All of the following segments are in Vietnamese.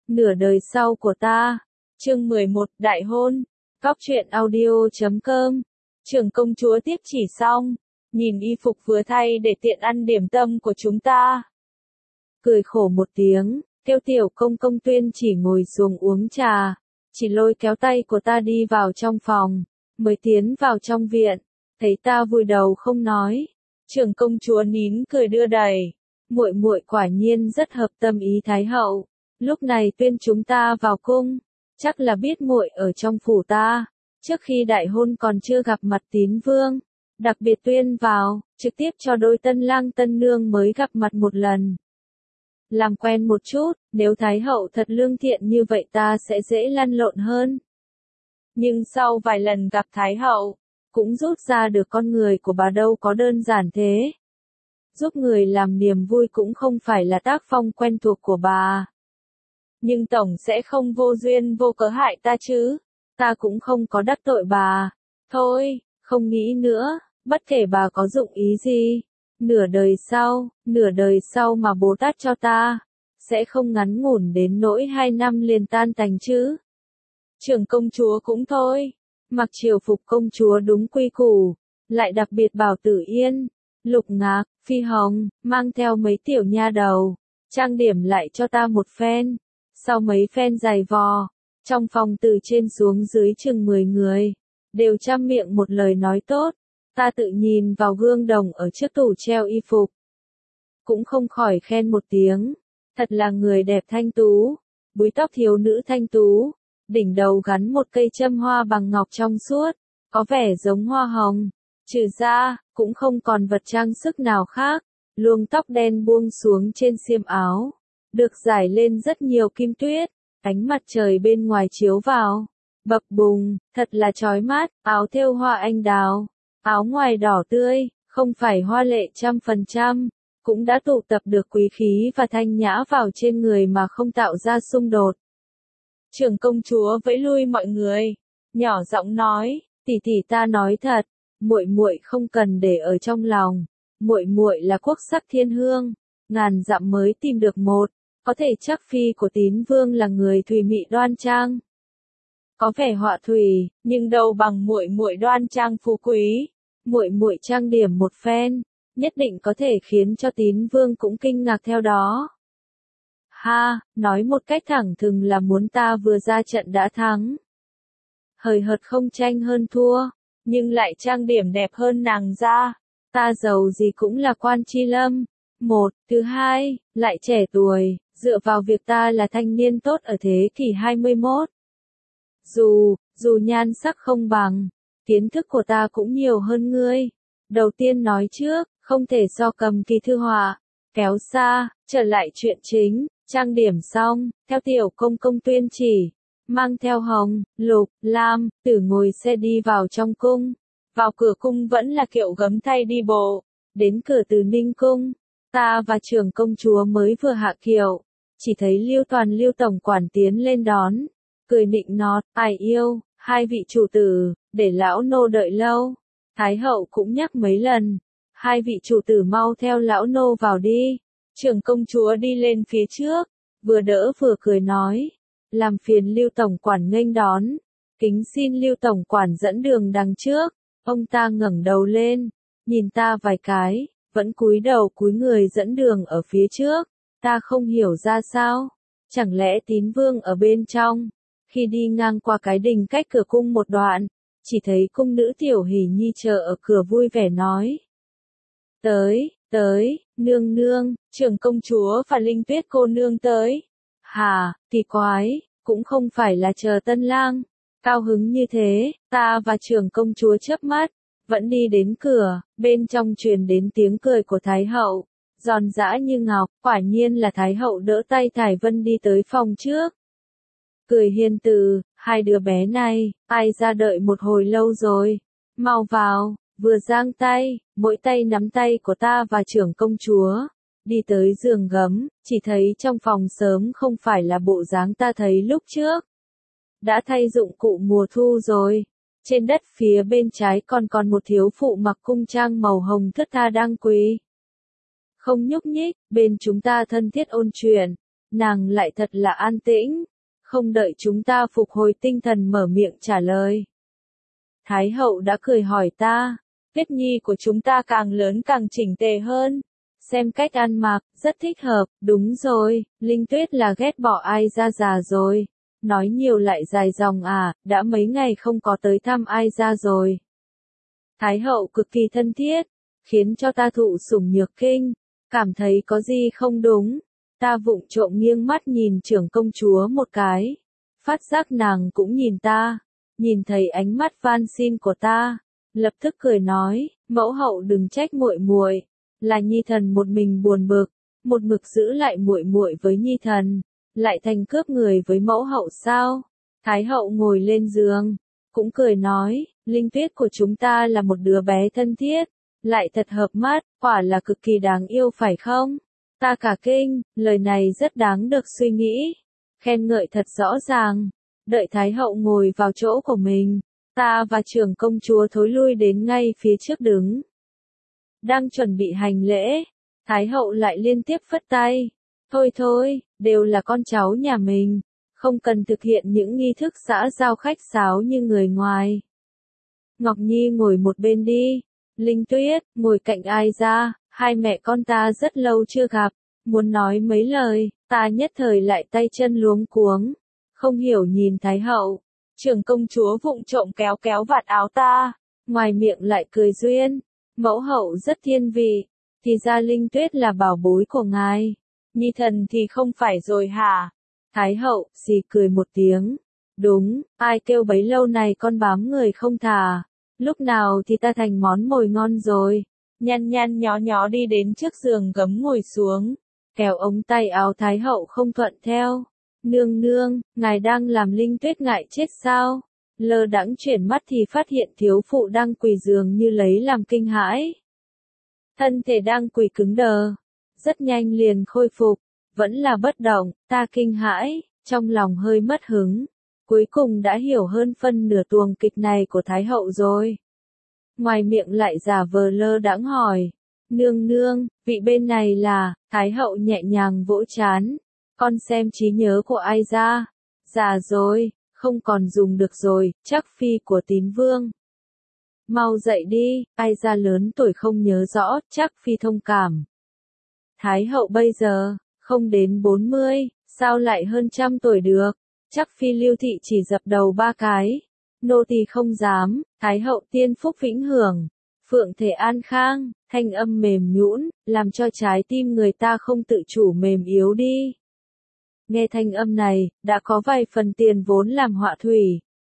Nửa đời sau của ta. Chương 11, Đại hôn. Cóc truyện audio.com. Trưởng công chúa tiếp chỉ xong, nhìn y phục vừa thay để tiện ăn điểm tâm của chúng ta. Cười khổ một tiếng, kêu tiểu công công Tuyên chỉ ngồi xuống uống trà, chỉ lôi kéo tay của ta đi vào trong phòng, mới tiến vào trong viện, thấy ta vùi đầu không nói. Trưởng công chúa nín cười đưa đẩy, muội muội quả nhiên rất hợp tâm ý Thái hậu. Lúc này Tuyên chúng ta vào cung, chắc là biết muội ở trong phủ ta, trước khi đại hôn còn chưa gặp mặt Tín Vương, đặc biệt Tuyên vào, trực tiếp cho đôi tân lang tân nương mới gặp mặt một lần. Làm quen một chút, nếu Thái hậu thật lương thiện như vậy ta sẽ dễ lăn lộn hơn. Nhưng sau vài lần gặp Thái hậu, cũng rút ra được con người của bà đâu có đơn giản thế. Giúp người làm niềm vui cũng không phải là tác phong quen thuộc của bà. Nhưng tổng sẽ không vô duyên vô cớ hại ta chứ, ta cũng không có đắc tội bà. Thôi, không nghĩ nữa, bất kể bà có dụng ý gì. Nửa đời sau mà Bồ Tát cho ta, sẽ không ngắn ngủn đến nỗi 2 năm liền tan tành chứ. Trưởng công chúa cũng thôi, mặc triều phục công chúa đúng quy củ, lại đặc biệt bảo Tử Yên, Lục Ngạc, Phi Hồng, mang theo mấy tiểu nha đầu, trang điểm lại cho ta một phen. Sau mấy phen giày vò, trong phòng từ trên xuống dưới chừng 10 người, đều trăm miệng một lời nói tốt. Ta tự nhìn vào gương đồng ở trước tủ treo y phục, cũng không khỏi khen một tiếng, thật là người đẹp thanh tú, búi tóc thiếu nữ thanh tú, đỉnh đầu gắn một cây châm hoa bằng ngọc trong suốt, có vẻ giống hoa hồng, trừ ra, cũng không còn vật trang sức nào khác, luông tóc đen buông xuống trên xiêm áo, được rải lên rất nhiều kim tuyết, ánh mặt trời bên ngoài chiếu vào, bập bùng, thật là chói mắt, áo thêu hoa anh đào. Áo ngoài đỏ tươi, không phải hoa lệ 100%, cũng đã tụ tập được quý khí và thanh nhã vào trên người mà không tạo ra xung đột. Trưởng công chúa vẫy lui mọi người, nhỏ giọng nói, tỷ tỷ ta nói thật, muội muội không cần để ở trong lòng, muội muội là quốc sắc thiên hương, ngàn dặm mới tìm được một, có thể chắc phi của Tín Vương là người thùy mị đoan trang. Có vẻ họa thủy, nhưng đâu bằng muội muội đoan trang phú quý. Muội muội trang điểm một phen, nhất định có thể khiến cho Tín Vương cũng kinh ngạc theo đó. Ha, nói một cách thẳng thừng là muốn ta vừa ra trận đã thắng. Hời hợt không tranh hơn thua, nhưng lại trang điểm đẹp hơn nàng ra. Ta giàu gì cũng là quan tri lâm. Một, thứ hai, lại trẻ tuổi, dựa vào việc ta là thanh niên tốt ở thế kỷ 21. Dù nhan sắc không bằng, kiến thức của ta cũng nhiều hơn ngươi. Đầu tiên nói trước, không thể so cầm kỳ thư họa. Kéo xa, trở lại chuyện chính, trang điểm xong, theo tiểu công công Tuyên chỉ, mang theo Hồng, Lục, Lam, Tử ngồi xe đi vào trong cung. Vào cửa cung vẫn là kiệu gấm thay đi bộ, đến cửa Từ Ninh cung, ta và trưởng công chúa mới vừa hạ kiệu, chỉ thấy Lưu tổng quản tiến lên đón, cười nịnh nọt, ai yêu, hai vị chủ tử, để lão nô đợi lâu. Thái hậu cũng nhắc mấy lần, hai vị chủ tử mau theo lão nô vào đi. Trưởng công chúa đi lên phía trước, vừa đỡ vừa cười nói, làm phiền Lưu tổng quản nghênh đón, kính xin Lưu tổng quản dẫn đường đằng trước. Ông ta ngẩng đầu lên, nhìn ta vài cái, vẫn cúi đầu cúi người dẫn đường ở phía trước. Ta không hiểu ra sao, chẳng lẽ Tín Vương ở bên trong. Khi đi ngang qua cái đình cách cửa cung một đoạn, chỉ thấy cung nữ Tiểu Hỷ Nhi chờ ở cửa vui vẻ nói. Tới, nương nương, trưởng công chúa và Linh Tuyết cô nương tới. Hà, kỳ quái, cũng không phải là chờ tân lang. Cao hứng như thế, ta và trưởng công chúa chớp mắt, vẫn đi đến cửa, bên trong truyền đến tiếng cười của Thái hậu, giòn giã như ngọc, quả nhiên là Thái hậu đỡ tay Thải Vân đi tới phòng trước. Cười hiền từ, hai đứa bé này, ai ra đợi một hồi lâu rồi, mau vào, vừa giang tay, mỗi tay nắm tay của ta và trưởng công chúa, đi tới giường gấm, chỉ thấy trong phòng sớm không phải là bộ dáng ta thấy lúc trước. Đã thay dụng cụ mùa thu rồi, trên đất phía bên trái còn một thiếu phụ mặc cung trang màu hồng thướt tha đang quỳ. Không nhúc nhích, bên chúng ta thân thiết ôn chuyện, Nàng lại thật là an tĩnh, không đợi chúng ta phục hồi tinh thần mở miệng trả lời. Thái hậu đã cười hỏi ta, Tuyết Nhi của chúng ta càng lớn càng chỉnh tề hơn. Xem cách ăn mặc, rất thích hợp, đúng rồi, Linh Tuyết là ghét bỏ ai ra già rồi. Nói nhiều lại dài dòng à, đã mấy ngày không có tới thăm ai ra rồi. Thái hậu cực kỳ thân thiết, khiến cho ta thụ sủng nhược kinh, cảm thấy có gì không đúng. Ta vụng trộm nghiêng mắt nhìn trưởng công chúa một cái, phát giác nàng cũng nhìn ta, nhìn thấy ánh mắt van xin của ta, lập tức cười nói, mẫu hậu đừng trách muội muội, là Nhi thần một mình buồn bực, một mực giữ lại muội muội với Nhi thần, lại thành cướp người với mẫu hậu sao? Thái hậu ngồi lên giường, cũng cười nói, Linh Tuyết của chúng ta là một đứa bé thân thiết, lại thật hợp mắt, quả là cực kỳ đáng yêu phải không? Ta cả kinh, lời này rất đáng được suy nghĩ, khen ngợi thật rõ ràng. Đợi Thái hậu ngồi vào chỗ của mình, ta và trưởng công chúa thối lui đến ngay phía trước đứng. Đang chuẩn bị hành lễ, Thái hậu lại liên tiếp phất tay. Thôi thôi, đều là con cháu nhà mình, không cần thực hiện những nghi thức xã giao khách sáo như người ngoài. Ngọc Nhi ngồi một bên đi, Linh Tuyết, ngồi cạnh ai ra, hai mẹ con ta rất lâu chưa gặp, muốn nói mấy lời, ta nhất thời lại tay chân luống cuống, không hiểu nhìn Thái hậu, trưởng công chúa vụng trộm kéo kéo vạt áo ta, ngoài miệng lại cười duyên, mẫu hậu rất thiên vị, thì ra Linh Tuyết là bảo bối của ngài. Nhi thần thì không phải rồi hả? Thái hậu, xì cười một tiếng. Đúng, ai kêu bấy lâu này con bám người không thả. Lúc nào thì ta thành món mồi ngon rồi. Nhăn nhăn nhó nhó đi đến trước giường gấm ngồi xuống. Kéo ống tay áo Thái hậu không thuận theo. Nương nương, ngài đang làm Linh Tuyết ngại chết sao? Lơ đãng chuyển mắt thì phát hiện thiếu phụ đang quỳ giường như lấy làm kinh hãi. Thân thể đang quỳ cứng đờ. Rất nhanh liền khôi phục, vẫn là bất động, ta kinh hãi, trong lòng hơi mất hứng, cuối cùng đã hiểu hơn phân nửa tuồng kịch này của Thái hậu rồi. Ngoài miệng lại giả vờ lơ đãng hỏi, nương nương, vị bên này là, Thái hậu nhẹ nhàng vỗ trán, con xem trí nhớ của ai ra, già rồi, không còn dùng được rồi, chắc phi của Tín Vương. Mau dậy đi, ai ra lớn tuổi không nhớ rõ, chắc phi thông cảm. Thái hậu bây giờ, không đến 40, sao lại hơn 100 tuổi được, chắc phi Lưu thị chỉ dập đầu 3 cái. Nô tỳ không dám, Thái hậu tiên phúc vĩnh hưởng, phượng thể an khang, thanh âm mềm nhũn, làm cho trái tim người ta không tự chủ mềm yếu đi. Nghe thanh âm này, đã có vài phần tiền vốn làm họa thủy.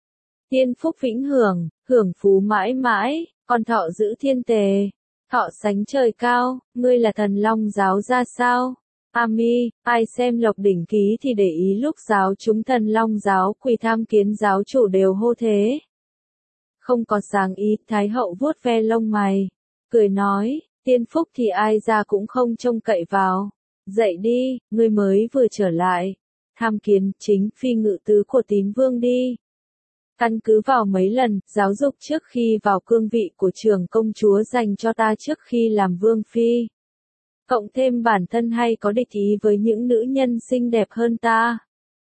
Tiên phúc vĩnh hưởng, hưởng phú mãi mãi, còn thọ giữ thiên tề. Thọ sánh trời cao, ngươi là thần long giáo ra sao? Ami, ai xem Lộc Đỉnh Ký thì để ý lúc giáo chúng thần long giáo quỳ tham kiến giáo chủ đều hô thế. Không có sáng ý, Thái hậu vuốt ve lông mày, cười nói, tiên phúc thì ai ra cũng không trông cậy vào. Dậy đi, ngươi mới vừa trở lại. Tham kiến chính phi ngự tứ của Tín Vương đi. Căn cứ vào mấy lần giáo dục trước khi vào cương vị của trưởng công chúa dành cho ta trước khi làm vương phi. Cộng thêm bản thân hay có địch ý với những nữ nhân xinh đẹp hơn ta.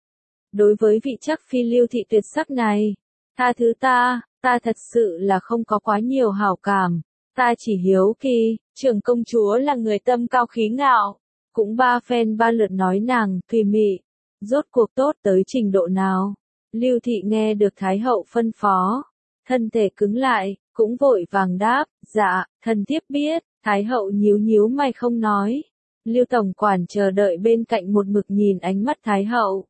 Đối với vị chắc phi Lưu thị tuyệt sắc này, tha thứ ta thật sự là không có quá nhiều hảo cảm. Ta chỉ hiếu kỳ, trưởng công chúa là người tâm cao khí ngạo. Cũng ba phen ba lượt nói nàng, thùy mị. Rốt cuộc tốt tới trình độ nào? Lưu thị nghe được Thái hậu phân phó, thân thể cứng lại, cũng vội vàng đáp, dạ, thần thiếp biết. Thái hậu nhíu nhíu mày không nói. Lưu tổng quản chờ đợi bên cạnh một mực nhìn ánh mắt Thái hậu.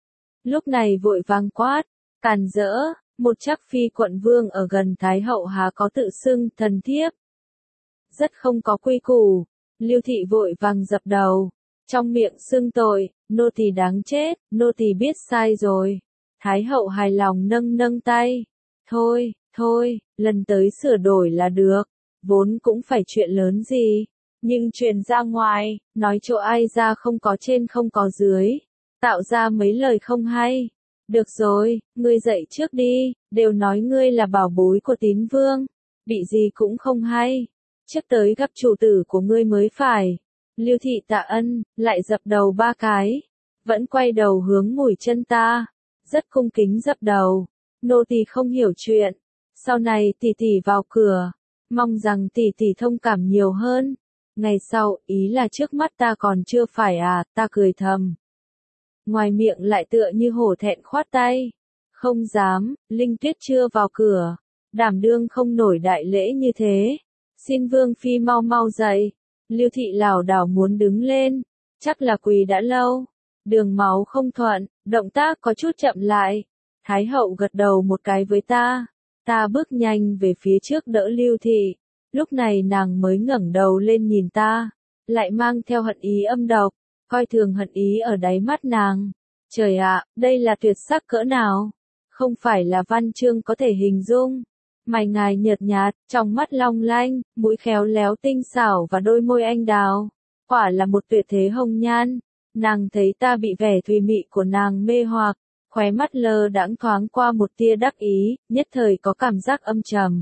Lúc này vội vàng quát, càn rỡ, một chắc phi quận vương ở gần Thái hậu há có tự xưng thần thiếp. Rất không có quy củ. Lưu thị vội vàng dập đầu, trong miệng xưng tội, nô tỳ đáng chết, nô tỳ biết sai rồi. Thái hậu hài lòng nâng nâng tay. Thôi, lần tới sửa đổi là được, vốn cũng phải chuyện lớn gì. Nhưng truyền ra ngoài, nói chỗ ai ra không có trên không có dưới, tạo ra mấy lời không hay. Được rồi, ngươi dậy trước đi, đều nói ngươi là bảo bối của Tín Vương, bị gì cũng không hay. Trước tới gặp chủ tử của ngươi mới phải. Lưu thị tạ ân, lại dập đầu 3 cái. vẫn quay đầu hướng Mùi Chân ta, rất cung kính dập đầu. Nô tỳ không hiểu chuyện, sau này tỷ tỷ vào cửa, mong rằng tỷ tỷ thông cảm nhiều hơn. Ngày sau, ý là trước mắt ta còn chưa phải à, ta cười thầm. Ngoài miệng lại tựa như hổ thẹn khoát tay. Không dám, Linh Tuyết chưa vào cửa, đảm đương không nổi đại lễ như thế. Xin Vương Phi mau mau dậy. Lưu Thị lảo đảo muốn đứng lên, chắc là quỳ đã lâu. Đường máu không thuận, động tác có chút chậm lại. Thái hậu gật đầu một cái với ta. Ta bước nhanh về phía trước đỡ Lưu Thị. Lúc này nàng mới ngẩng đầu lên nhìn ta, lại mang theo hận ý âm độc, coi thường hận ý ở đáy mắt nàng. Trời ạ, đây là tuyệt sắc cỡ nào? Không phải là văn chương có thể hình dung. Mày ngài nhợt nhạt, trong mắt long lanh, mũi khéo léo tinh xảo và đôi môi anh đào. Quả là một tuyệt thế hồng nhan. Nàng thấy ta bị vẻ thùy mị của nàng mê hoặc, khóe mắt lơ đãng thoáng qua một tia đắc ý, nhất thời có cảm giác âm trầm.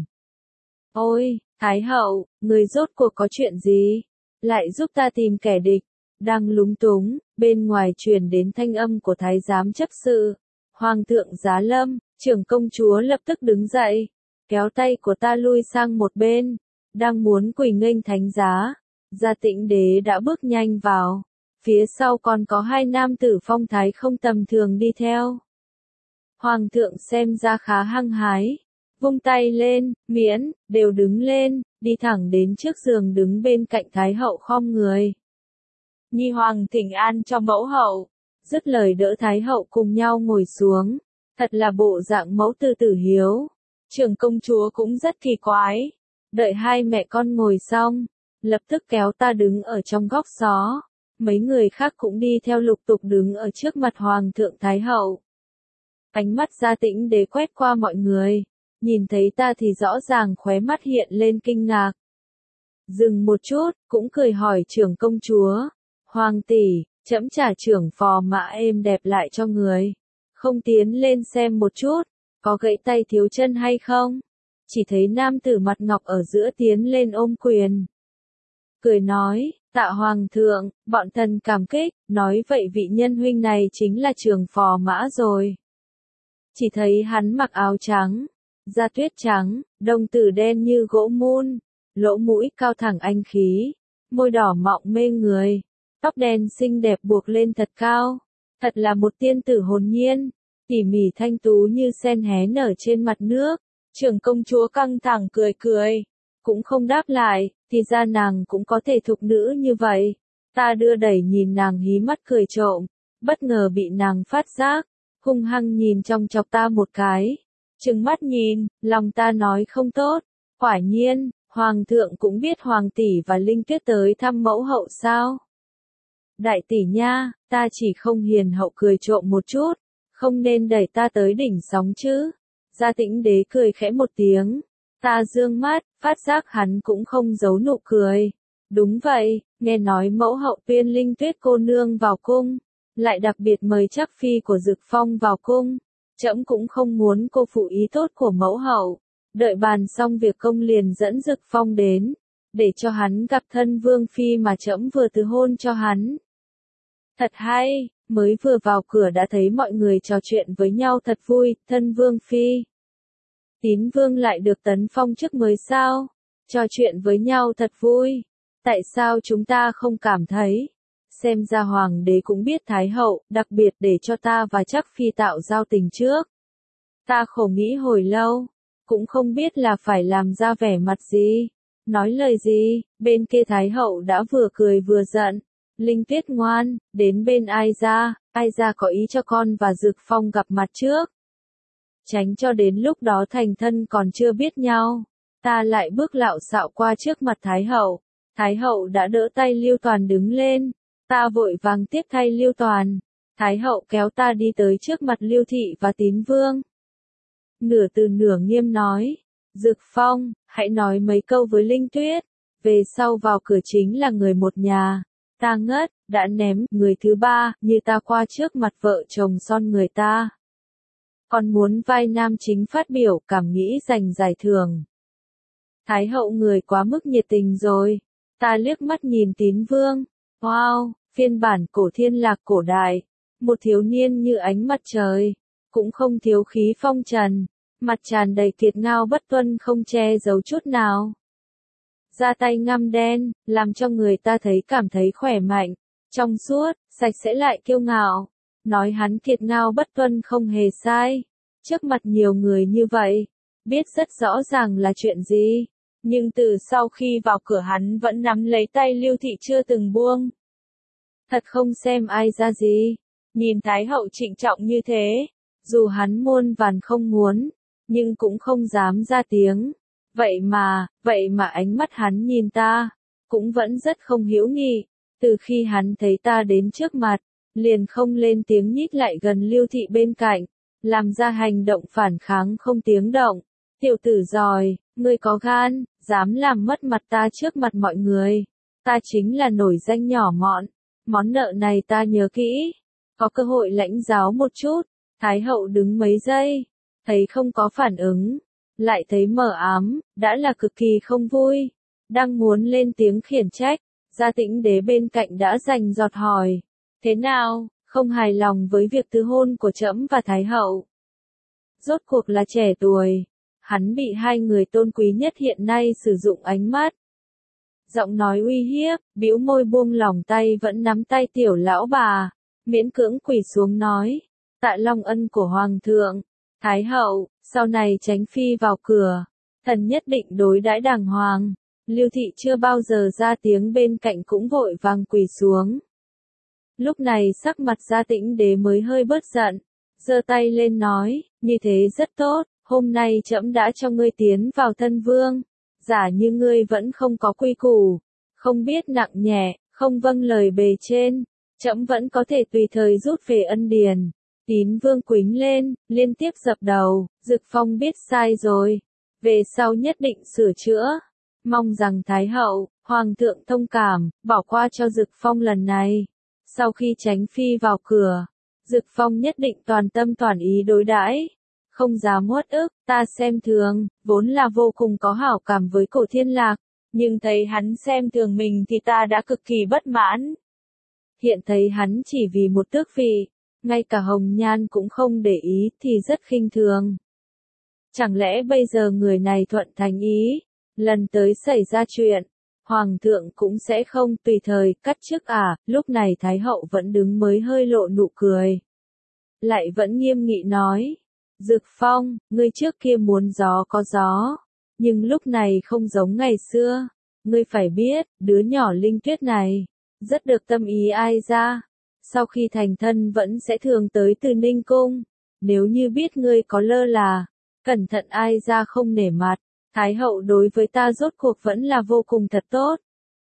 Ôi, Thái hậu, người rốt cuộc có chuyện gì? Lại giúp ta tìm kẻ địch. Đang lúng túng, bên ngoài truyền đến thanh âm của thái giám chấp sự. Hoàng thượng Giá Lâm, trưởng công chúa lập tức đứng dậy, kéo tay của ta lui sang một bên, đang muốn quỳ nghênh thánh giá. Gia Tĩnh Đế đã bước nhanh vào, phía sau còn có hai nam tử phong thái không tầm thường đi theo. Hoàng thượng xem ra khá hăng hái, vung tay lên, miễn, đều đứng lên, đi thẳng đến trước giường đứng bên cạnh Thái hậu khom người. Nhi hoàng thỉnh an cho mẫu hậu, dứt lời đỡ Thái hậu cùng nhau ngồi xuống, thật là bộ dạng mẫu tử tử hiếu. Trưởng công chúa cũng rất kỳ quái, đợi hai mẹ con ngồi xong, lập tức kéo ta đứng ở trong góc xó, mấy người khác cũng đi theo lục tục đứng ở trước mặt hoàng thượng Thái hậu. Ánh mắt Gia Tĩnh Đế quét qua mọi người, nhìn thấy ta thì rõ ràng khóe mắt hiện lên kinh ngạc. Dừng một chút, cũng cười hỏi trưởng công chúa, hoàng tỷ, trẫm trả trưởng phò mã êm đẹp lại cho người, không tiến lên xem một chút, có gãy tay thiếu chân hay không? Chỉ thấy nam tử mặt ngọc ở giữa tiến lên ôm quyền. Cười nói, tạ hoàng thượng, bọn thần cảm kích, nói vậy vị nhân huynh này chính là trưởng phò mã rồi. Chỉ thấy hắn mặc áo trắng, da tuyết trắng, đồng tử đen như gỗ mun, lỗ mũi cao thẳng anh khí, môi đỏ mọng mê người, tóc đen xinh đẹp buộc lên thật cao, thật là một tiên tử hồn nhiên, tỉ mỉ thanh tú như sen hé nở trên mặt nước. Trưởng công chúa căng thẳng cười cười, cũng không đáp lại, thì ra nàng cũng có thể thục nữ như vậy. Ta đưa đẩy nhìn nàng hí mắt cười trộm, bất ngờ bị nàng phát giác, hung hăng nhìn trong chọc ta một cái. Trừng mắt nhìn, lòng ta nói không tốt, quả nhiên, hoàng thượng cũng biết hoàng tỷ và Linh Tuyết tới thăm mẫu hậu sao. Đại tỷ nha, ta chỉ không hiền hậu cười trộm một chút, không nên đẩy ta tới đỉnh sóng chứ. Gia Tĩnh Đế cười khẽ một tiếng, ta dương mắt, phát giác hắn cũng không giấu nụ cười. Đúng vậy, nghe nói mẫu hậu tuyên Linh Tuyết cô nương vào cung, lại đặc biệt mời Trác phi của Dực Phong vào cung. Trẫm cũng không muốn cô phụ ý tốt của mẫu hậu, đợi bàn xong việc công liền dẫn Dực Phong đến, để cho hắn gặp thân vương phi mà trẫm vừa từ hôn cho hắn. Thật hay, mới vừa vào cửa đã thấy mọi người trò chuyện với nhau thật vui, thân vương phi. Tín vương lại được tấn phong chức mới sao? Trò chuyện với nhau thật vui. Tại sao chúng ta không cảm thấy? Xem ra hoàng đế cũng biết Thái hậu, đặc biệt để cho ta và Trác phi tạo giao tình trước. Ta khổ nghĩ hồi lâu, cũng không biết là phải làm ra vẻ mặt gì, nói lời gì, bên kia Thái hậu đã vừa cười vừa giận. Linh Tuyết ngoan, đến bên ai ra có ý cho con và Dực Phong gặp mặt trước. Tránh cho đến lúc đó thành thân còn chưa biết nhau. Ta lại bước lạo xạo qua trước mặt Thái hậu. Thái hậu đã đỡ tay Lưu Toàn đứng lên. Ta vội vàng tiếp thay Lưu Toàn. Thái hậu kéo ta đi tới trước mặt Lưu Thị và Tín Vương. Nửa từ nửa nghiêm nói. Dực Phong, hãy nói mấy câu với Linh Tuyết. Về sau vào cửa chính là người một nhà. Ta ngất, đã ném người thứ ba, như ta qua trước mặt vợ chồng son người ta. Còn muốn vai nam chính phát biểu cảm nghĩ giành giải thưởng. Thái hậu người quá mức nhiệt tình rồi. Ta liếc mắt nhìn Tín Vương. Wow, phiên bản cổ thiên lạc cổ đại. một thiếu niên như ánh mặt trời, cũng không thiếu khí phong trần, mặt tràn đầy kiệt ngao bất tuân không che giấu chút nào. Da tay ngăm đen, làm cho người ta cảm thấy khỏe mạnh, trong suốt, sạch sẽ lại kiêu ngạo. Nói hắn kiệt ngao bất tuân không hề sai. Trước mặt nhiều người như vậy, biết rất rõ ràng là chuyện gì. Nhưng từ sau khi vào cửa hắn vẫn nắm lấy tay Lưu Thị chưa từng buông. Thật không xem ai ra gì. Nhìn Thái hậu trịnh trọng như thế, dù hắn muôn vàn không muốn, nhưng cũng không dám ra tiếng. Vậy mà ánh mắt hắn nhìn ta, cũng vẫn rất không hữu nghị. Từ khi hắn thấy ta đến trước mặt, liền không lên tiếng nhích lại gần Lưu Thị bên cạnh, làm ra hành động phản kháng không tiếng động. Tiểu tử giỏi, ngươi có gan, dám làm mất mặt ta trước mặt mọi người. Ta chính là nổi danh nhỏ mọn, món nợ này ta nhớ kỹ. Có cơ hội lãnh giáo một chút. Thái hậu đứng mấy giây, thấy không có phản ứng, lại thấy mờ ám, đã là cực kỳ không vui. Đang muốn lên tiếng khiển trách, Gia Tĩnh Đế bên cạnh đã giành giọt hỏi. Thế nào, không hài lòng với việc tứ hôn của trẫm và Thái hậu? Rốt cuộc là trẻ tuổi, hắn bị hai người tôn quý nhất hiện nay sử dụng ánh mắt. Giọng nói uy hiếp, bĩu môi buông lỏng tay vẫn nắm tay tiểu lão bà, miễn cưỡng quỳ xuống nói. Tạ long ân của Hoàng thượng, Thái hậu, sau này tránh phi vào cửa, thần nhất định đối đãi đàng hoàng. Lưu Thị chưa bao giờ ra tiếng bên cạnh cũng vội vàng quỳ xuống. Lúc này sắc mặt Gia Tĩnh Đế mới hơi bớt giận, giơ tay lên nói, như thế rất tốt, hôm nay trẫm đã cho ngươi tiến vào thân vương, giả như ngươi vẫn không có quy củ, không biết nặng nhẹ, không vâng lời bề trên, trẫm vẫn có thể tùy thời rút về ân điền. Tín vương quýnh lên, liên tiếp dập đầu, Dực Phong biết sai rồi, về sau nhất định sửa chữa. Mong rằng Thái hậu, Hoàng thượng thông cảm, bỏ qua cho Dực Phong lần này. Sau khi tránh phi vào cửa, Dực Phong nhất định toàn tâm toàn ý đối đãi, không dám uất ức. Ta xem thường, vốn là vô cùng có hảo cảm với Cổ Thiên Lạc, nhưng thấy hắn xem thường mình thì ta đã cực kỳ bất mãn. Hiện thấy hắn chỉ vì một tước vị, ngay cả hồng nhan cũng không để ý thì rất khinh thường. Chẳng lẽ bây giờ người này thuận thành ý, lần tới xảy ra chuyện, Hoàng thượng cũng sẽ không tùy thời cắt chức à? Lúc này Thái hậu vẫn đứng mới hơi lộ nụ cười. Lại vẫn nghiêm nghị nói, Dực Phong, ngươi trước kia muốn gió có gió, nhưng lúc này không giống ngày xưa. Ngươi phải biết, đứa nhỏ Linh Tuyết này, rất được tâm ý ai ra. Sau khi thành thân vẫn sẽ thường tới Từ Ninh Cung. Nếu như biết ngươi có lơ là, cẩn thận ai ra không nể mặt. Thái hậu đối với ta rốt cuộc vẫn là vô cùng thật tốt.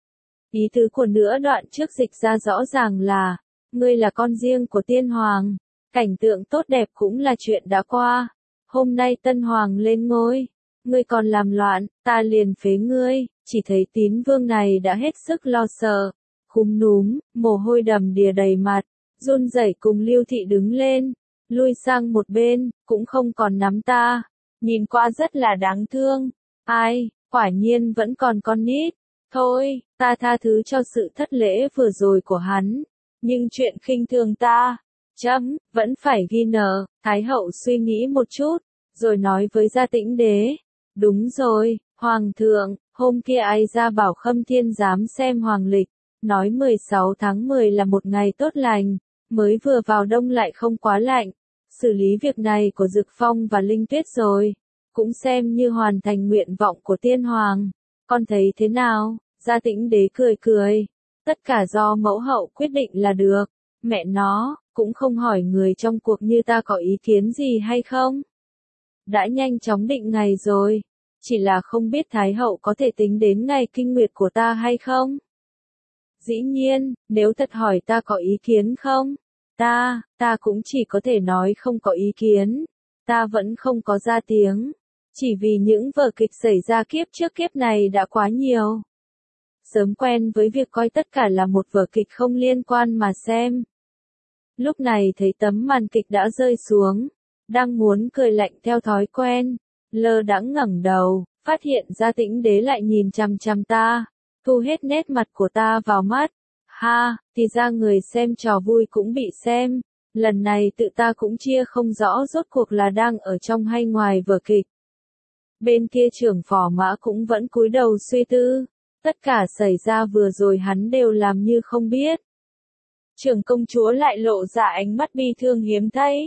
Ý tứ của nửa đoạn trước dịch ra rõ ràng là, ngươi là con riêng của tiên hoàng, cảnh tượng tốt đẹp cũng là chuyện đã qua. Hôm nay tân hoàng lên ngôi, ngươi còn làm loạn, ta liền phế ngươi. Chỉ thấy Tín vương này đã hết sức lo sợ, cúm núm, mồ hôi đầm đìa đầy mặt, run rẩy cùng Lưu Thị đứng lên, lui sang một bên, cũng không còn nắm ta, nhìn qua rất là đáng thương. Ai, quả nhiên vẫn còn con nít. Thôi, ta tha thứ cho sự thất lễ vừa rồi của hắn, nhưng chuyện khinh thường ta, trẫm vẫn phải ghi nợ. Thái hậu suy nghĩ một chút, rồi nói với Gia Tĩnh Đế, đúng rồi, Hoàng thượng, hôm kia ai ra bảo Khâm Thiên dám xem hoàng lịch, nói 16 tháng 10 là một ngày tốt lành, mới vừa vào đông lại không quá lạnh, xử lý việc này của Dực Phong và Linh Tuyết rồi, cũng xem như hoàn thành nguyện vọng của tiên hoàng. Con thấy thế nào? Gia Tĩnh Đế cười cười, tất cả do mẫu hậu quyết định là được, mẹ nó, cũng không hỏi người trong cuộc như ta có ý kiến gì hay không. Đã nhanh chóng định ngày rồi, chỉ là không biết Thái hậu có thể tính đến ngày kinh nguyệt của ta hay không. Dĩ nhiên, nếu thật hỏi ta có ý kiến không, ta cũng chỉ có thể nói không có ý kiến, ta vẫn không có ra tiếng, chỉ vì những vở kịch xảy ra kiếp trước kiếp này đã quá nhiều. Sớm quen với việc coi tất cả là một vở kịch không liên quan mà xem. Lúc này thấy tấm màn kịch đã rơi xuống, đang muốn cười lạnh theo thói quen, lơ đãng ngẩng đầu, phát hiện Gia Tĩnh Đế lại nhìn chằm chằm ta, thu hết nét mặt của ta vào mắt. Ha, thì ra người xem trò vui cũng bị xem, Lần này tự ta cũng chia không rõ rốt cuộc là đang ở trong hay ngoài vở kịch. Bên kia trưởng phò mã cũng vẫn cúi đầu suy tư, tất cả xảy ra vừa rồi hắn đều làm như không biết. Trưởng công chúa lại lộ ra ánh mắt bi thương hiếm thấy.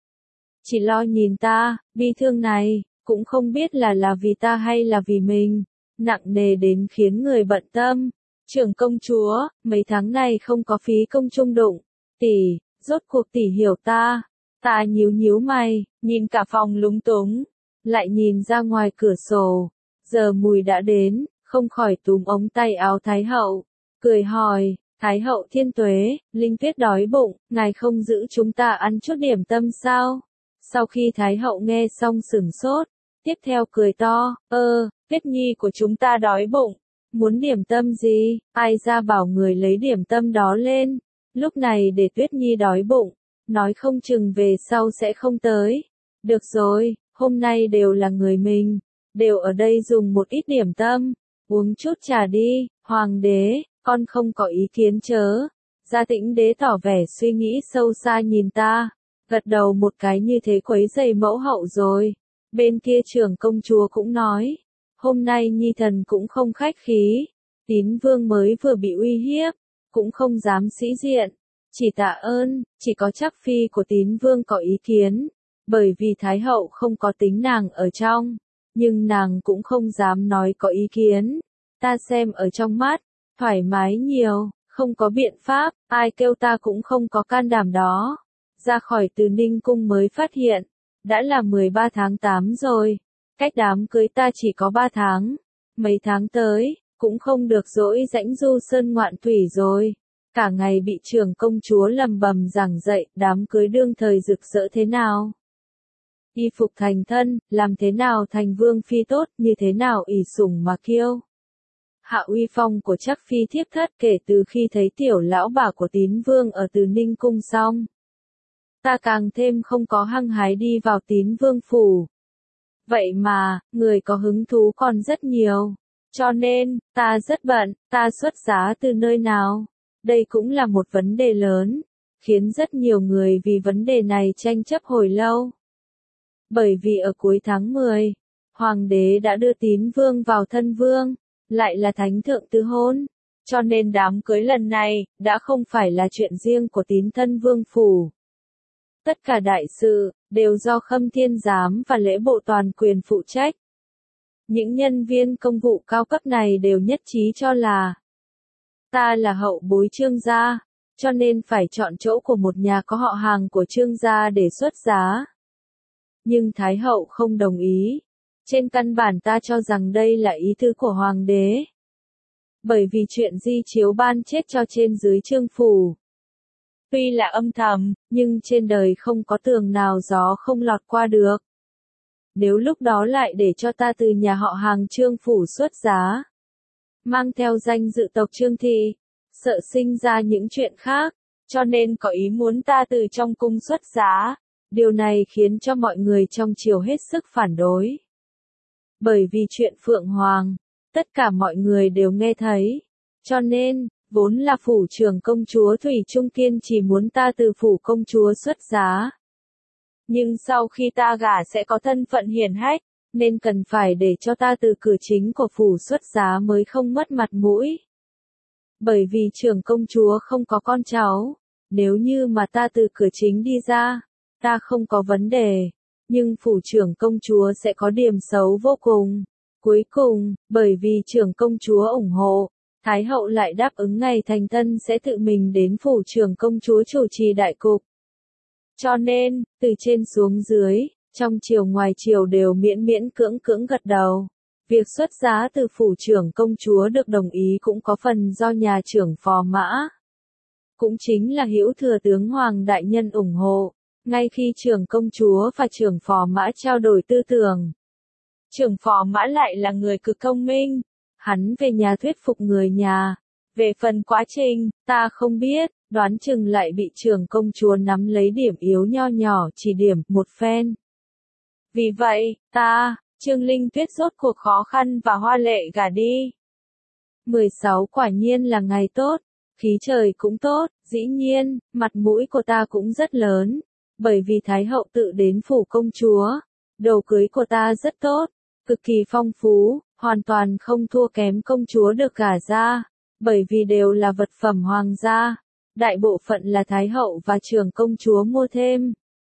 Chỉ lo nhìn ta, bi thương này, cũng không biết là vì ta hay là vì mình, nặng nề đến khiến người bận tâm. Trưởng công chúa, mấy tháng này không có phí công chung đụng, tỷ, rốt cuộc tỷ hiểu ta. Ta nhíu nhíu mày, nhìn cả phòng lúng túng, lại nhìn ra ngoài cửa sổ, giờ mùi đã đến, không khỏi túm ống tay áo Thái hậu, cười hỏi, Thái hậu thiên tuế, Linh Tuyết đói bụng, ngài không giữ chúng ta ăn chút điểm tâm sao? Sau khi Thái hậu nghe xong sửng sốt, tiếp theo cười to, Tuyết nhi của chúng ta đói bụng, muốn điểm tâm gì, ai ra bảo người lấy điểm tâm đó lên, lúc này để Tuyết nhi đói bụng, nói không chừng về sau sẽ không tới. Được rồi, hôm nay đều là người mình, đều ở đây dùng một ít điểm tâm, uống chút trà đi, hoàng đế, con không có ý kiến chớ. Gia Tĩnh đế tỏ vẻ suy nghĩ sâu xa nhìn ta, gật đầu một cái như thế quấy rầy mẫu hậu rồi. Bên kia trưởng công chúa cũng nói, hôm nay nhi thần cũng không khách khí, Tín vương mới vừa bị uy hiếp, cũng không dám sĩ diện, chỉ tạ ơn, chỉ có chắc phi của Tín vương có ý kiến, bởi vì Thái hậu không có tính nàng ở trong, nhưng nàng cũng không dám nói có ý kiến, ta xem ở trong mắt, thoải mái nhiều, không có biện pháp, ai kêu ta cũng không có can đảm đó. Ra khỏi Từ Ninh cung mới phát hiện, đã là 13 tháng 8 rồi, cách đám cưới ta chỉ có 3 tháng, mấy tháng tới, cũng không được dỗi rãnh du sơn ngoạn thủy rồi. Cả ngày bị trưởng công chúa lầm bầm giảng dạy, đám cưới đương thời rực rỡ thế nào? Y phục thành thân, làm thế nào thành vương phi tốt, như thế nào ỷ sủng mà kiêu? Hạ uy phong của chắc phi thiếp thất kể từ khi thấy tiểu lão bà của Tín vương ở Từ Ninh cung xong. Ta càng thêm không có hăng hái đi vào Tín vương phủ. Vậy mà, người có hứng thú còn rất nhiều. Cho nên, ta rất bận, ta xuất giá từ nơi nào? Đây cũng là một vấn đề lớn, khiến rất nhiều người vì vấn đề này tranh chấp hồi lâu. Bởi vì ở cuối tháng 10, Hoàng đế đã đưa Tín vương vào thân vương, lại là thánh thượng tứ hôn, cho nên đám cưới lần này, đã không phải là chuyện riêng của Tín thân vương phủ. Tất cả đại sự, đều do Khâm Thiên Giám và lễ bộ toàn quyền phụ trách. Những nhân viên công vụ cao cấp này đều nhất trí cho là ta là hậu bối Trương gia, cho nên phải chọn chỗ của một nhà có họ hàng của Trương gia để xuất giá. Nhưng Thái hậu không đồng ý. Trên căn bản ta cho rằng đây là ý tứ của Hoàng đế. Bởi vì chuyện di chiếu ban chết cho trên dưới Trương phủ. Tuy là âm thầm, nhưng trên đời không có tường nào gió không lọt qua được. Nếu lúc đó lại để cho ta từ nhà họ hàng Trương phủ xuất giá, mang theo danh dự tộc Trương thì, sợ sinh ra những chuyện khác, cho nên có ý muốn ta từ trong cung xuất giá. Điều này khiến cho mọi người trong triều hết sức phản đối. Bởi vì chuyện Phượng Hoàng, tất cả mọi người đều nghe thấy, cho nên, vốn là phủ trưởng công chúa Thủy Trung Kiên chỉ muốn ta từ phủ công chúa xuất giá. Nhưng sau khi ta gả sẽ có thân phận hiển hách, nên cần phải để cho ta từ cửa chính của phủ xuất giá mới không mất mặt mũi. Bởi vì trưởng công chúa không có con cháu, nếu như mà ta từ cửa chính đi ra, ta không có vấn đề, nhưng phủ trưởng công chúa sẽ có điểm xấu vô cùng. Cuối cùng, bởi vì trưởng công chúa ủng hộ, Thái hậu lại đáp ứng ngày thành thân sẽ tự mình đến phủ trưởng công chúa chủ trì đại cục. Cho nên, từ trên xuống dưới, trong triều ngoài triều đều miễn miễn cưỡng cưỡng gật đầu. Việc xuất giá từ phủ trưởng công chúa được đồng ý cũng có phần do nhà trưởng phò mã. Cũng chính là hữu thừa tướng Hoàng đại nhân ủng hộ. Ngay khi trưởng công chúa và trưởng phò mã trao đổi tư tưởng, trưởng phò mã lại là người cực thông minh, hắn về nhà thuyết phục người nhà. Về phần quá trình, ta không biết, đoán chừng lại bị trưởng công chúa nắm lấy điểm yếu nho nhỏ chỉ điểm một phen. Vì vậy, Trương Linh Tuyết rốt cuộc khó khăn và hoa lệ gả đi. 16 quả nhiên là ngày tốt, Khí trời cũng tốt, dĩ nhiên, mặt mũi của ta cũng rất lớn, bởi vì Thái hậu tự đến phủ công chúa. Đồ cưới của ta rất tốt, cực kỳ phong phú, hoàn toàn không thua kém công chúa được gả ra, bởi vì đều là vật phẩm hoàng gia. Đại bộ phận là Thái hậu và trưởng công chúa mua thêm.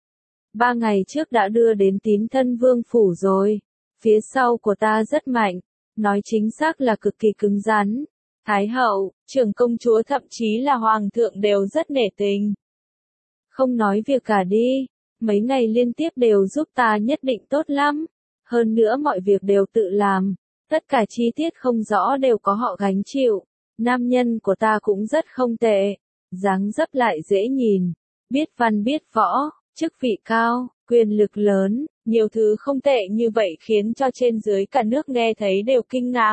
3 ngày trước đã đưa đến Tín Thân Vương phủ rồi. Phía sau của ta rất mạnh, nói chính xác là cực kỳ cứng rắn. Thái hậu, trưởng công chúa thậm chí là hoàng thượng đều rất nể tình. Không nói việc cả đi, mấy ngày liên tiếp đều giúp ta nhất định tốt lắm. Hơn nữa mọi việc đều tự làm, tất cả chi tiết không rõ đều có họ gánh chịu. Nam nhân của ta cũng rất không tệ, dáng dấp lại dễ nhìn, biết văn biết võ, chức vị cao, quyền lực lớn, nhiều thứ không tệ như vậy khiến cho trên dưới cả nước nghe thấy đều kinh ngạc.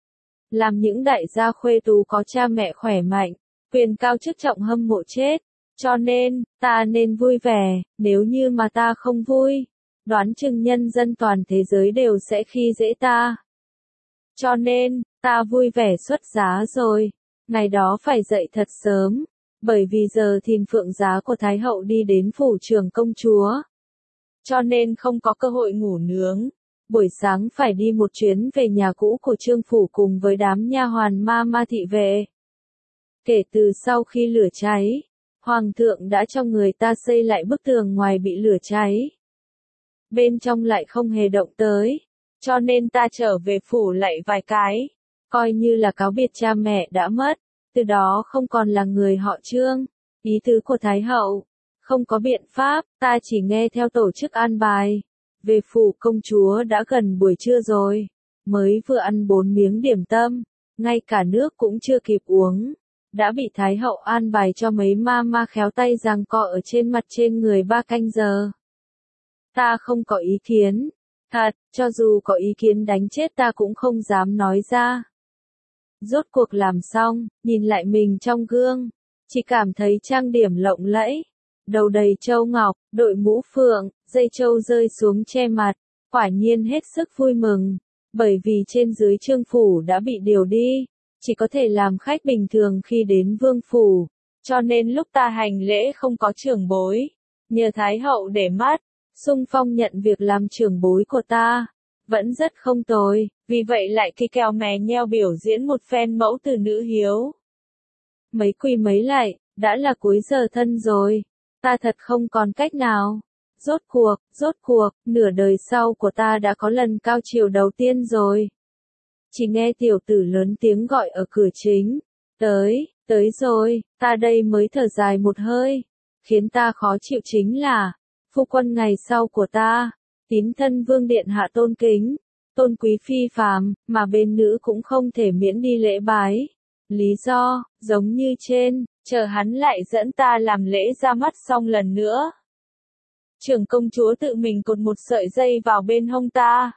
Làm những đại gia khuê tú có cha mẹ khỏe mạnh, quyền cao chức trọng hâm mộ chết. Cho nên, ta nên vui vẻ, nếu như mà ta không vui, đoán chừng nhân dân toàn thế giới đều sẽ khi dễ ta. Cho nên, ta vui vẻ xuất giá rồi, ngày đó phải dậy thật sớm, bởi vì giờ thìn phượng giá của Thái hậu đi đến phủ trưởng công chúa. Cho nên không có cơ hội ngủ nướng. Buổi sáng phải đi một chuyến về nhà cũ của Trương phủ cùng với đám nha hoàn ma thị vệ. Kể từ sau khi lửa cháy, Hoàng thượng đã cho người ta xây lại bức tường ngoài bị lửa cháy. Bên trong lại không hề động tới, cho nên ta trở về phủ lạy vài cái, coi như là cáo biệt cha mẹ đã mất, từ đó không còn là người họ Trương. Ý tứ của Thái hậu, không có biện pháp, ta chỉ nghe theo tổ chức an bài. Về phủ công chúa đã gần buổi trưa rồi, mới vừa ăn 4 miếng điểm tâm, ngay cả nước cũng chưa kịp uống. Đã bị Thái hậu an bài cho mấy ma khéo tay giằng co ở trên mặt trên người 3 canh giờ. Ta không có ý kiến, thật, cho dù có ý kiến đánh chết ta cũng không dám nói ra. Rốt cuộc làm xong, nhìn lại mình trong gương, chỉ cảm thấy trang điểm lộng lẫy, đầu đầy châu ngọc, đội mũ phượng, dây châu rơi xuống che mặt, quả nhiên hết sức vui mừng, bởi vì trên dưới Trương phủ đã bị điều đi. Chỉ có thể làm khách bình thường khi đến vương phủ, cho nên lúc ta hành lễ không có trưởng bối, nhờ Thái hậu để mắt, xung phong nhận việc làm trưởng bối của ta, vẫn rất không tồi, vì vậy lại kỳ kèo mè nheo biểu diễn một phen mẫu tử nữ hiếu. Mấy quỳ mấy lại, đã là cuối giờ thân rồi, ta thật không còn cách nào. Rốt cuộc, nửa đời sau của ta đã có lần cao triều đầu tiên rồi. Chỉ nghe tiểu tử lớn tiếng gọi ở cửa chính. Tới rồi, ta đây mới thở dài một hơi. Khiến ta khó chịu chính là, phu quân ngày sau của ta, Tín Thân Vương điện hạ tôn kính, tôn quý phi phàm, mà bên nữ cũng không thể miễn đi lễ bái. Lý do, giống như trên, chờ hắn lại dẫn ta làm lễ ra mắt xong lần nữa. Trưởng công chúa tự mình cột một sợi dây vào bên hông ta.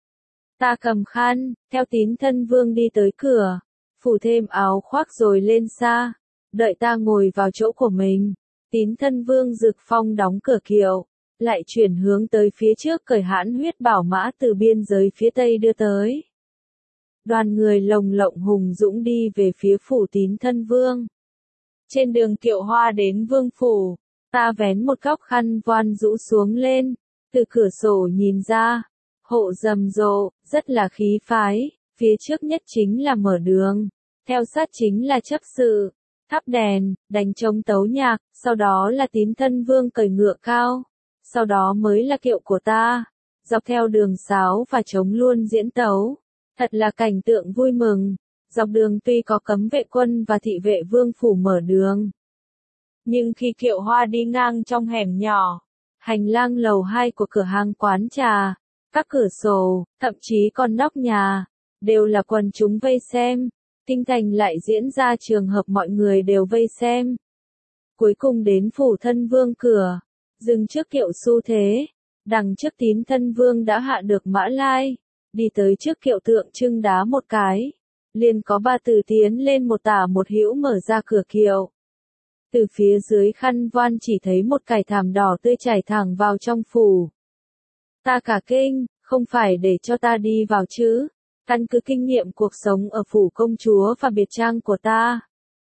Ta cầm khăn, theo Tín Thân Vương đi tới cửa, phủ thêm áo khoác rồi lên xa, đợi ta ngồi vào chỗ của mình. Tín Thân Vương Dực Phong đóng cửa kiệu, lại chuyển hướng tới phía trước cởi hãn huyết bảo mã từ biên giới phía tây đưa tới. Đoàn người lồng lộng hùng dũng đi về phía phủ Tín Thân Vương. Trên đường kiệu hoa đến vương phủ, ta vén một góc khăn voan rũ xuống lên, từ cửa sổ nhìn ra. Hộ rầm rộ, rất là khí phái, phía trước nhất chính là mở đường, theo sát chính là chấp sự, thắp đèn, đánh trống tấu nhạc, sau đó là Tín Thân Vương cởi ngựa cao, sau đó mới là kiệu của ta, dọc theo đường sáo và trống luôn diễn tấu, thật là cảnh tượng vui mừng. Dọc đường tuy có cấm vệ quân và thị vệ vương phủ mở đường, nhưng khi kiệu hoa đi ngang trong hẻm nhỏ, hành lang lầu 2 của cửa hàng quán trà, các cửa sổ, thậm chí còn nóc nhà, đều là quần chúng vây xem. Kinh thành lại diễn ra trường hợp mọi người đều vây xem. Cuối cùng đến phủ thân vương cửa, dừng trước kiệu xu thế, đằng trước Tín Thân Vương đã hạ được mã lai, đi tới trước kiệu tượng trưng đá một cái, liền có 3 tử tiến lên một tả một hữu mở ra cửa kiệu. Từ phía dưới khăn voan chỉ thấy một cải thảm đỏ tươi trải thẳng vào trong phủ. Ta cả kinh, không phải để cho ta đi vào chứ, căn cứ kinh nghiệm cuộc sống ở phủ công chúa và biệt trang của ta.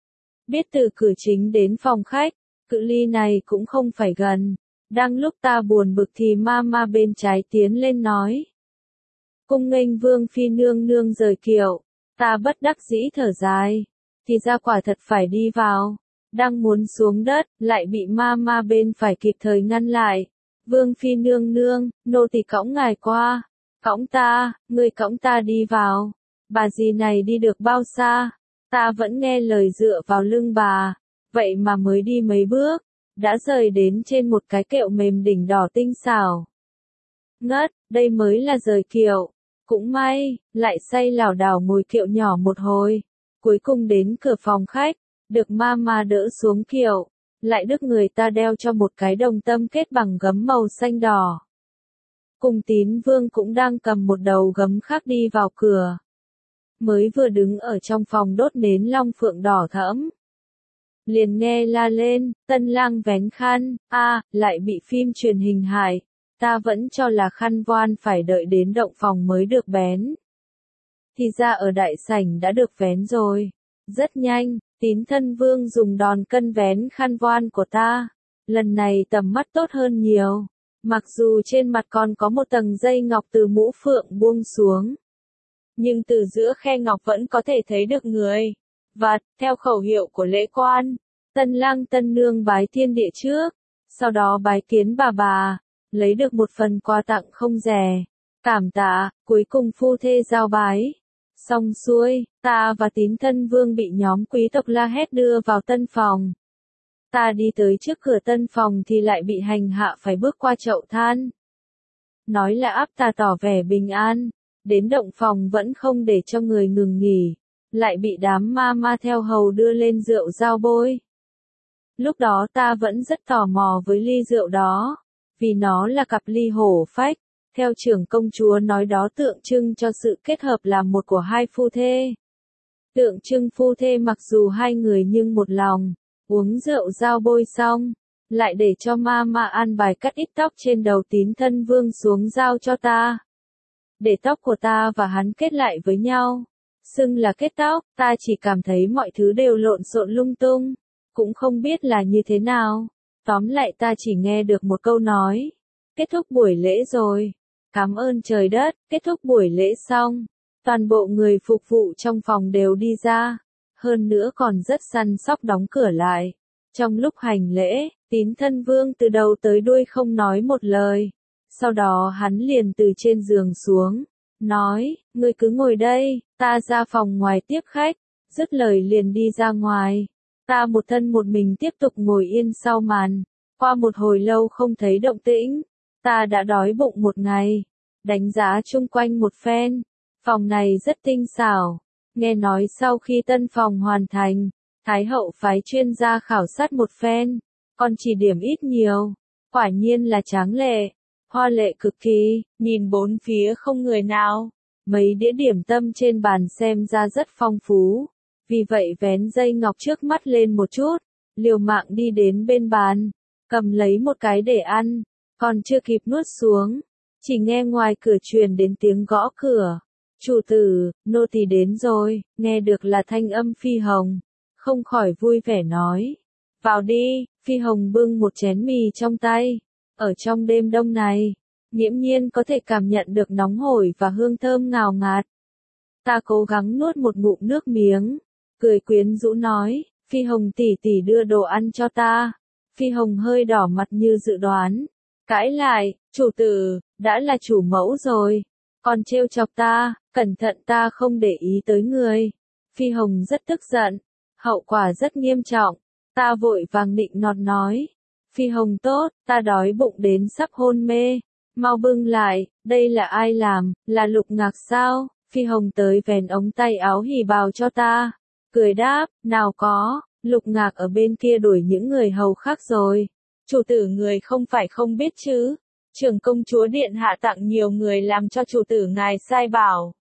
biết từ cửa chính đến phòng khách, cự ly này cũng không phải gần. Đang lúc ta buồn bực thì mama bên trái tiến lên nói. Cung nghênh vương phi nương nương rời kiệu, ta bất đắc dĩ thở dài. Thì ra quả thật phải đi vào. Đang muốn xuống đất, lại bị mama bên phải kịp thời ngăn lại. Vương phi nương nương, nô tỳ cõng ngài qua. Cõng ta, ngươi cõng ta đi vào. Bà dì này đi được bao xa? Ta vẫn nghe lời dựa vào lưng bà. Vậy mà mới đi mấy bước, đã rời đến trên một cái kẹo mềm đỉnh đỏ tinh xảo. Ngất, đây mới là rời kiệu. Cũng may, lại say lảo đảo ngồi kiệu nhỏ một hồi. Cuối cùng đến cửa phòng khách, được mama đỡ xuống kiệu, lại được người ta đeo cho một cái đồng tâm kết bằng gấm màu xanh đỏ. Cùng Tín Vương cũng đang cầm một đầu gấm khác đi vào cửa. Mới vừa đứng ở trong phòng đốt nến long phượng đỏ thẫm. Liền nghe la lên, tân lang vén khăn, lại bị phim truyền hình hại. Ta vẫn cho là khăn voan phải đợi đến động phòng mới được vén. Thì ra ở đại sảnh đã được vén rồi. Rất nhanh, Tín Thân Vương dùng đòn cân vén khăn voan của ta. Lần này tầm mắt tốt hơn nhiều. Mặc dù trên mặt còn có một tầng dây ngọc từ mũ phượng buông xuống. Nhưng từ giữa khe ngọc vẫn có thể thấy được người. Và, theo khẩu hiệu của lễ quan, tân lang tân nương bái thiên địa trước. Sau đó bái kiến bà. Lấy được một phần quà tặng không rẻ. Cảm tạ, cuối cùng phu thê giao bái. Xong xuôi, ta và Tín Thân Vương bị nhóm quý tộc la hét đưa vào tân phòng. Ta đi tới trước cửa tân phòng thì lại bị hành hạ phải bước qua chậu than. Nói là áp ta tỏ vẻ bình an, đến động phòng vẫn không để cho người ngừng nghỉ, lại bị đám ma theo hầu đưa lên rượu giao bôi. Lúc đó ta vẫn rất tò mò với ly rượu đó, vì nó là cặp ly hổ phách. Theo trưởng công chúa nói đó tượng trưng cho sự kết hợp làm một của hai phu thê. Tượng trưng phu thê mặc dù hai người nhưng một lòng, uống rượu giao bôi xong, lại để cho mama an bài cắt ít tóc trên đầu Tín Thân Vương xuống giao cho ta. Để tóc của ta và hắn kết lại với nhau. Xưng là kết tóc, ta chỉ cảm thấy mọi thứ đều lộn xộn lung tung, cũng không biết là như thế nào. Tóm lại ta chỉ nghe được một câu nói. Kết thúc buổi lễ rồi. Cảm ơn trời đất, kết thúc buổi lễ xong. Toàn bộ người phục vụ trong phòng đều đi ra. Hơn nữa còn rất săn sóc đóng cửa lại. Trong lúc hành lễ, Tín Thân Vương từ đầu tới đuôi không nói một lời. Sau đó hắn liền từ trên giường xuống. Nói, ngươi cứ ngồi đây, ta ra phòng ngoài tiếp khách. Dứt lời liền đi ra ngoài. Ta một thân một mình tiếp tục ngồi yên sau màn. Qua một hồi lâu không thấy động tĩnh. Ta đã đói bụng một ngày. Đánh giá chung quanh một phen. Phòng này rất tinh xảo. Nghe nói sau khi tân phòng hoàn thành, Thái hậu phái chuyên gia khảo sát một phen. Còn chỉ điểm ít nhiều. Quả nhiên là tráng lệ. Hoa lệ cực kỳ. Nhìn bốn phía không người nào. Mấy đĩa điểm tâm trên bàn xem ra rất phong phú. Vì vậy vén dây ngọc trước mắt lên một chút. Liều mạng đi đến bên bàn. Cầm lấy một cái để ăn. Còn chưa kịp nuốt xuống. Chỉ nghe ngoài cửa truyền đến tiếng gõ cửa. Chủ tử, nô tỳ đến rồi, nghe được là thanh âm Phi Hồng. Không khỏi vui vẻ nói. Vào đi, Phi Hồng bưng một chén mì trong tay. Ở trong đêm đông này, nghiễm nhiên có thể cảm nhận được nóng hổi và hương thơm ngào ngạt. Ta cố gắng nuốt một ngụm nước miếng. Cười quyến rũ nói, Phi Hồng tỷ tỷ đưa đồ ăn cho ta. Phi Hồng hơi đỏ mặt như dự đoán. Cãi lại, chủ tử, đã là chủ mẫu rồi. Còn trêu chọc ta, cẩn thận ta không để ý tới người. Phi Hồng rất tức giận. Hậu quả rất nghiêm trọng. Ta vội vàng nịnh nọt nói. Phi Hồng tốt, ta đói bụng đến sắp hôn mê. Mau bưng lại, đây là ai làm, là Lục Ngạc sao? Phi Hồng tới vén ống tay áo hỉ bào cho ta. Cười đáp, nào có, Lục Ngạc ở bên kia đuổi những người hầu khác rồi. Chủ tử người không phải không biết chứ. Trưởng công chúa điện hạ tặng nhiều người làm cho chủ tử ngài sai bảo.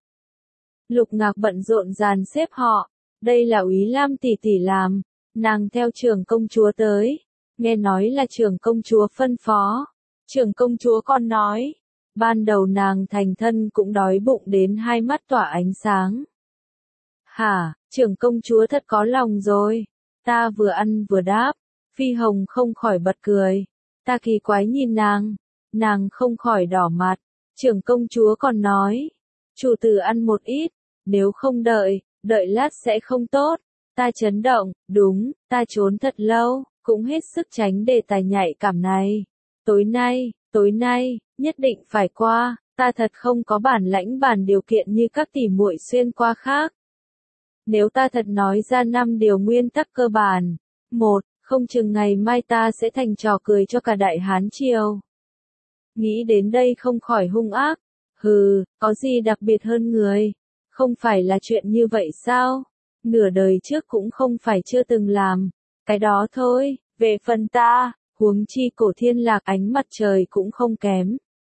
Lục Ngạc bận rộn dàn xếp họ. Đây là Úy Lam tỷ tỷ làm. Nàng theo trưởng công chúa tới. Nghe nói là trưởng công chúa phân phó. Trưởng công chúa còn nói. Ban đầu nàng thành thân cũng đói bụng đến hai mắt tỏa ánh sáng. Hả, trưởng công chúa thật có lòng rồi. Ta vừa ăn vừa đáp. Phi Hồng không khỏi bật cười. Ta kỳ quái nhìn nàng không khỏi đỏ mặt. Trưởng công chúa còn nói, chủ tử ăn một ít, nếu không đợi lát sẽ không tốt. Ta chấn động, đúng, ta trốn thật lâu, cũng hết sức tránh đề tài nhạy cảm này. Tối nay, nhất định phải qua, ta thật không có bản lãnh bàn điều kiện như các tỷ muội xuyên qua khác. Nếu ta thật nói ra 5 điều nguyên tắc cơ bản, 1, không chừng ngày mai ta sẽ thành trò cười cho cả Đại Hán Triều. Nghĩ đến đây không khỏi hung ác. Hừ, có gì đặc biệt hơn người? Không phải là chuyện như vậy sao? Nửa đời trước cũng không phải chưa từng làm. Cái đó thôi, về phần ta, huống chi Cổ Thiên Lạc ánh mặt trời cũng không kém.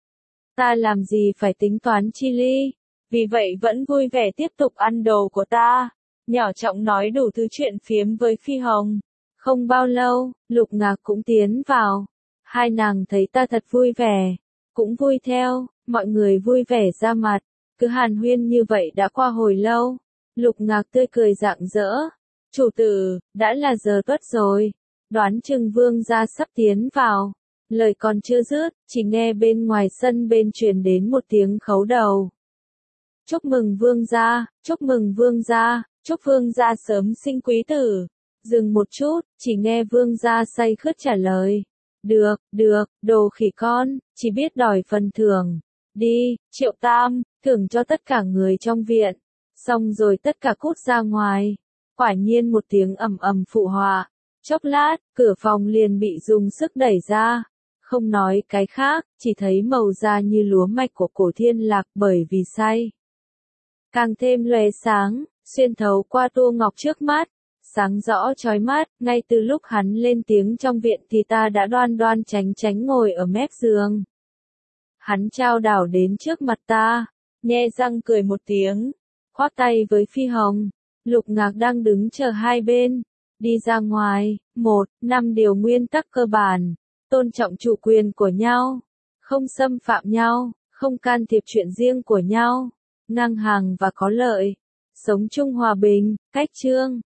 Ta làm gì phải tính toán chi ly? Vì vậy vẫn vui vẻ tiếp tục ăn đồ của ta. Nhỏ giọng nói đủ thứ chuyện phiếm với Phi Hồng. Không bao lâu, Lục Ngạc cũng tiến vào. Hai nàng thấy ta thật vui vẻ, cũng vui theo, mọi người vui vẻ ra mặt. Cứ hàn huyên như vậy đã qua hồi lâu. Lục Ngạc tươi cười rạng rỡ. Chủ tử, đã là giờ tuất rồi. Đoán chừng vương gia sắp tiến vào. Lời còn chưa dứt, chỉ nghe bên ngoài sân bên truyền đến một tiếng khấu đầu. Chúc mừng vương gia, chúc mừng vương gia, chúc vương gia sớm sinh quý tử. Dừng một chút, chỉ nghe vương gia say khướt trả lời. Được, đồ khỉ con, chỉ biết đòi phần thưởng. Đi, Triệu Tam, thưởng cho tất cả người trong viện. Xong rồi tất cả cút ra ngoài. Quả nhiên một tiếng ầm ầm phụ họa. Chốc lát, cửa phòng liền bị dùng sức đẩy ra. Không nói cái khác, chỉ thấy màu da như lúa mạch của Cổ Thiên Lạc bởi vì say. Càng thêm lóe sáng, xuyên thấu qua tua ngọc trước mắt. Sáng rõ chói mắt, ngay từ lúc hắn lên tiếng trong viện thì ta đã đoan đoan tránh ngồi ở mép giường. Hắn chao đảo đến trước mặt ta, nhe răng cười một tiếng, khoác tay với Phi Hồng. Lục Ngạc đang đứng chờ hai bên. Đi ra ngoài. 1. 5 điều nguyên tắc cơ bản. Tôn trọng chủ quyền của nhau. Không xâm phạm nhau. Không can thiệp chuyện riêng của nhau. Ngang hàng và có lợi. Sống chung hòa bình. Cách chương.